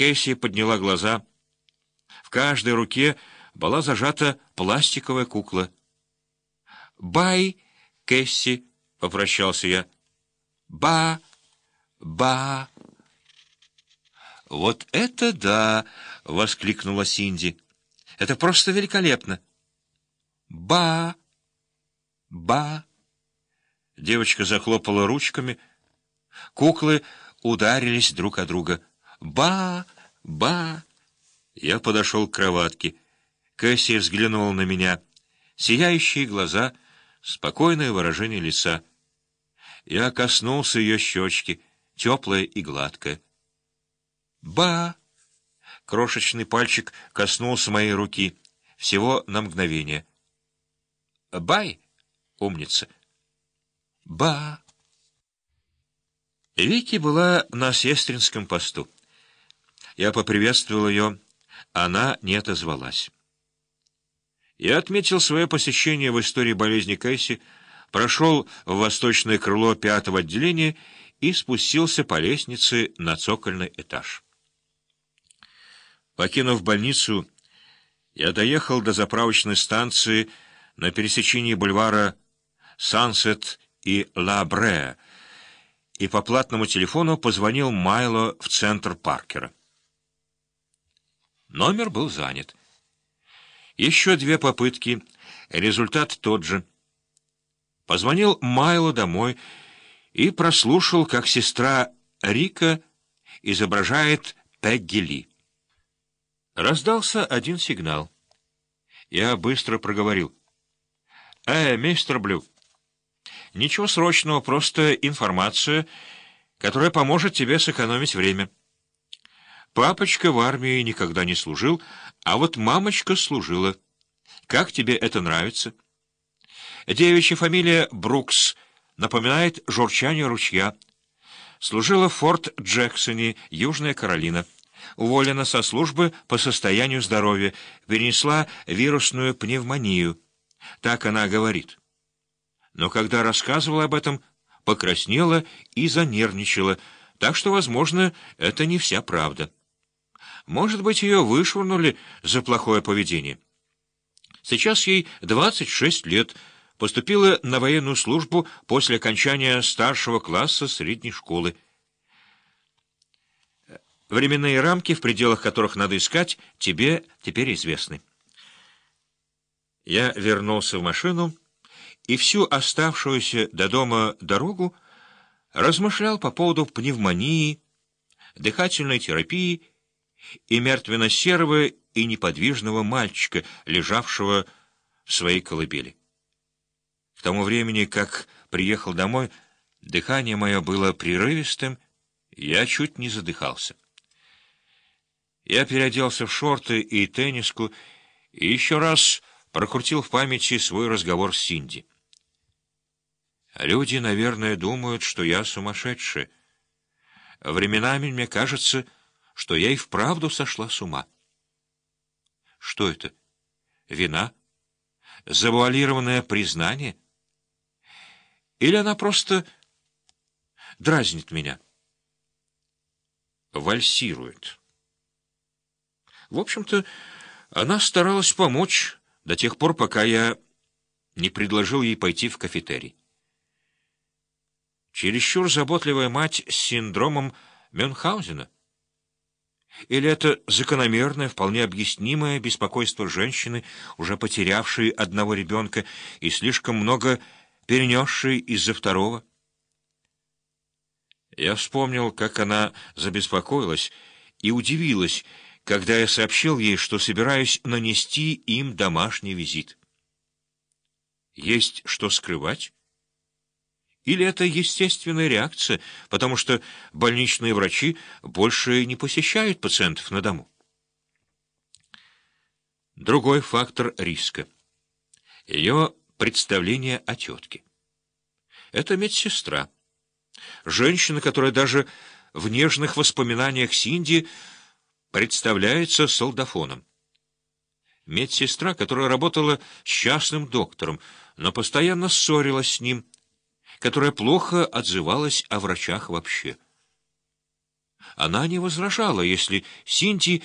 Кэсси подняла глаза. В каждой руке была зажата пластиковая кукла. «Бай, Кэсси!» — попрощался я. «Ба! Ба!» «Вот это да!» — воскликнула Синди. «Это просто великолепно!» «Ба! Ба!» Девочка захлопала ручками. Куклы ударились друг о друга. «Ба! Ба!» Я подошел к кроватке. Кэсси взглянула на меня. Сияющие глаза, спокойное выражение лица. Я коснулся ее щечки, теплая и гладкая. «Ба!» Крошечный пальчик коснулся моей руки. Всего на мгновение. «Бай, умница!» «Ба!» Вики была на сестринском посту. Я поприветствовал ее. Она не отозвалась. Я отметил свое посещение в истории болезни Кэсси, прошел в восточное крыло 5-го отделения и спустился по лестнице на цокольный этаж. Покинув больницу, я доехал до заправочной станции на пересечении бульвара Сансет и Ла Бреа и по платному телефону позвонил Майло в центр Паркера. Номер был занят. Еще 2 попытки, результат тот же. Позвонил Майло домой и прослушал, как сестра Рика изображает Пегги Ли. Раздался один сигнал. Я быстро проговорил. Мистер Блю, ничего срочного, просто информация, которая поможет тебе сэкономить время. Папочка в армии никогда не служил, а вот мамочка служила. Как тебе это нравится? Девичья фамилия Брукс напоминает журчание ручья. Служила в Форт Джексоне, Южная Каролина. Уволена со службы по состоянию здоровья, перенесла вирусную пневмонию. Так она говорит. Но когда рассказывала об этом, покраснела и занервничала, так что, возможно, это не вся правда. Может быть, ее вышвырнули за плохое поведение. Сейчас ей 26 лет, поступила на военную службу после окончания старшего класса средней школы. Временные рамки, в пределах которых надо искать, тебе теперь известны. Я вернулся в машину и всю оставшуюся до дома дорогу размышлял по поводу пневмонии, дыхательной терапии и мертвенно-серого и неподвижного мальчика, лежавшего в своей колыбели. К тому времени, как приехал домой, дыхание мое было прерывистым, я чуть не задыхался. Я переоделся в шорты и тенниску и еще раз прокрутил в памяти свой разговор с Синди. Люди, наверное, думают, что я сумасшедший. Временами мне кажется, что я и вправду сошла с ума. Что это? Вина? Завуалированное признание? Или она просто дразнит меня? Вальсирует. В общем-то, она старалась помочь до тех пор, пока я не предложил ей пойти в кафетерий. Чересчур заботливая мать с синдромом Мюнхгаузена? Или это закономерное, вполне объяснимое беспокойство женщины, уже потерявшей одного ребенка и слишком много перенесшей из-за второго? Я вспомнил, как она забеспокоилась и удивилась, когда я сообщил ей, что собираюсь нанести им домашний визит. Есть что скрывать? Или это естественная реакция, потому что больничные врачи больше не посещают пациентов на дому? Другой фактор риска. Ее представление о тетке. Это медсестра. Женщина, которая даже в нежных воспоминаниях Синди представляется солдафоном. Медсестра, которая работала с частным доктором, но постоянно ссорилась с ним, которая плохо отзывалась о врачах вообще. Она не возражала, если Синтий